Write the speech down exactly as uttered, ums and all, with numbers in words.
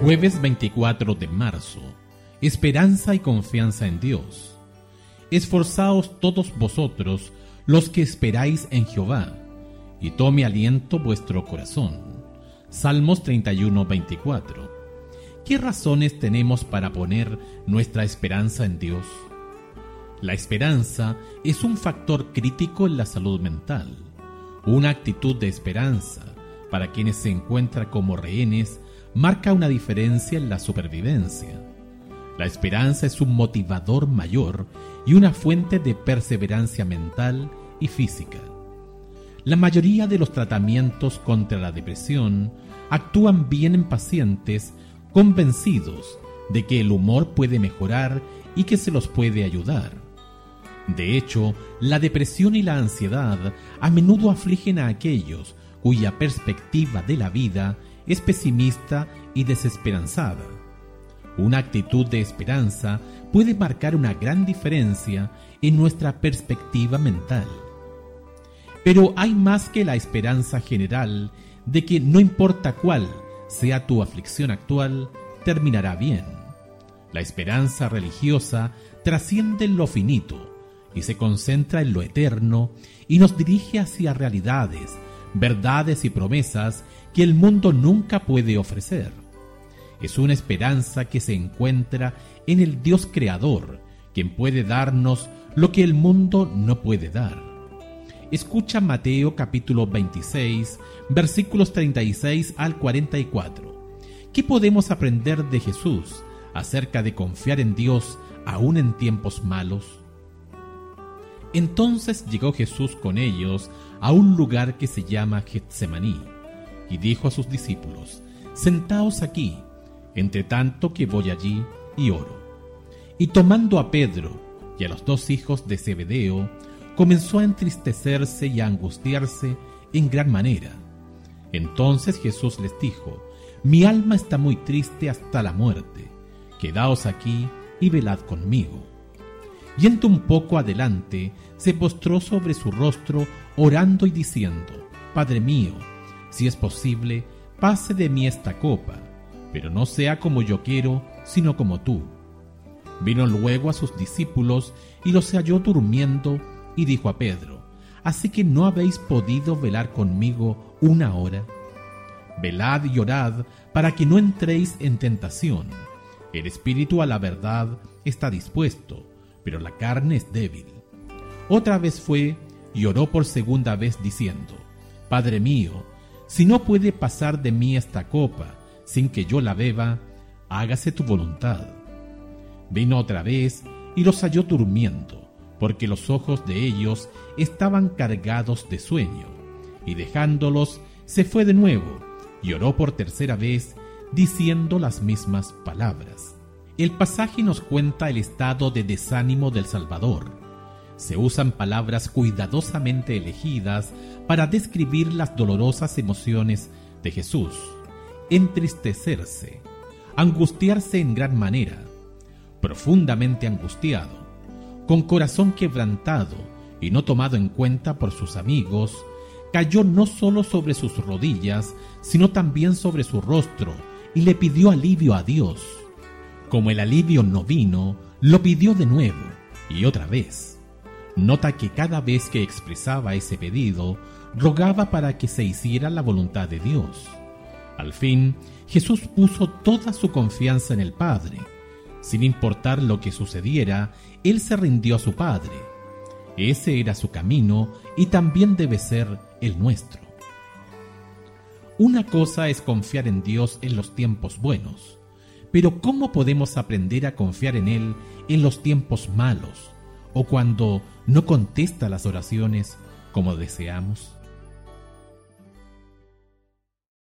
Jueves veinticuatro de marzo. Esperanza y confianza en Dios. Esforzaos todos vosotros los que esperáis en Jehová, y tome aliento vuestro corazón. Salmos treinta y uno, veinticuatro. ¿Qué razones tenemos para poner nuestra esperanza en Dios? La esperanza es un factor crítico en la salud mental. Una actitud de esperanza, para quienes se encuentran como rehenes, marca una diferencia en la supervivencia. La esperanza es un motivador mayor y una fuente de perseverancia mental y física. La mayoría de los tratamientos contra la depresión actúan bien en pacientes convencidos de que el humor puede mejorar y que se los puede ayudar. De hecho, la depresión y la ansiedad a menudo afligen a aquellos cuya perspectiva de la vida es pesimista y desesperanzada. Una actitud de esperanza puede marcar una gran diferencia en nuestra perspectiva mental. Pero hay más que la esperanza general de que no importa cuál sea tu aflicción actual, terminará bien. La esperanza religiosa trasciende lo finito y se concentra en lo eterno y nos dirige hacia realidades, verdades y promesas que el mundo nunca puede ofrecer. Es una esperanza que se encuentra en el Dios creador, quien puede darnos lo que el mundo no puede dar. Escucha Mateo capítulo veintiséis, versículos treinta y seis al cuarenta y cuatro. ¿Qué podemos aprender de Jesús acerca de confiar en Dios aún en tiempos malos? Entonces llegó Jesús con ellos a un lugar que se llama Getsemaní, y dijo a sus discípulos: Sentaos aquí, entre tanto que voy allí y oro. Y tomando a Pedro y a los dos hijos de Zebedeo, comenzó a entristecerse y a angustiarse en gran manera. Entonces Jesús les dijo: Mi alma está muy triste hasta la muerte. Quedaos aquí y velad conmigo. Yendo un poco adelante, se postró sobre su rostro, orando y diciendo: Padre mío, si es posible, pase de mí esta copa, pero no sea como yo quiero, sino como tú. Vino luego a sus discípulos y los halló durmiendo, y dijo a Pedro: ¿Así que no habéis podido velar conmigo una hora? Velad y orad para que no entréis en tentación. El espíritu a la verdad está dispuesto, pero la carne es débil. Otra vez fue y oró por segunda vez diciendo: Padre mío, si no puede pasar de mí esta copa sin que yo la beba, hágase tu voluntad. Vino otra vez y los halló durmiendo, porque los ojos de ellos estaban cargados de sueño, y dejándolos se fue de nuevo y oró por tercera vez, diciendo las mismas palabras. El pasaje nos cuenta el estado de desánimo del Salvador. Se usan palabras cuidadosamente elegidas para describir las dolorosas emociones de Jesús: entristecerse, angustiarse en gran manera, profundamente angustiado, con corazón quebrantado y no tomado en cuenta por sus amigos, cayó no solo sobre sus rodillas, sino también sobre su rostro y le pidió alivio a Dios. Como el alivio no vino, lo pidió de nuevo y otra vez. Nota que cada vez que expresaba ese pedido, rogaba para que se hiciera la voluntad de Dios. Al fin, Jesús puso toda su confianza en el Padre. Sin importar lo que sucediera, Él se rindió a su Padre. Ese era su camino y también debe ser el nuestro. Una cosa es confiar en Dios en los tiempos buenos, pero ¿cómo podemos aprender a confiar en Él en los tiempos malos o cuando no contesta las oraciones como deseamos?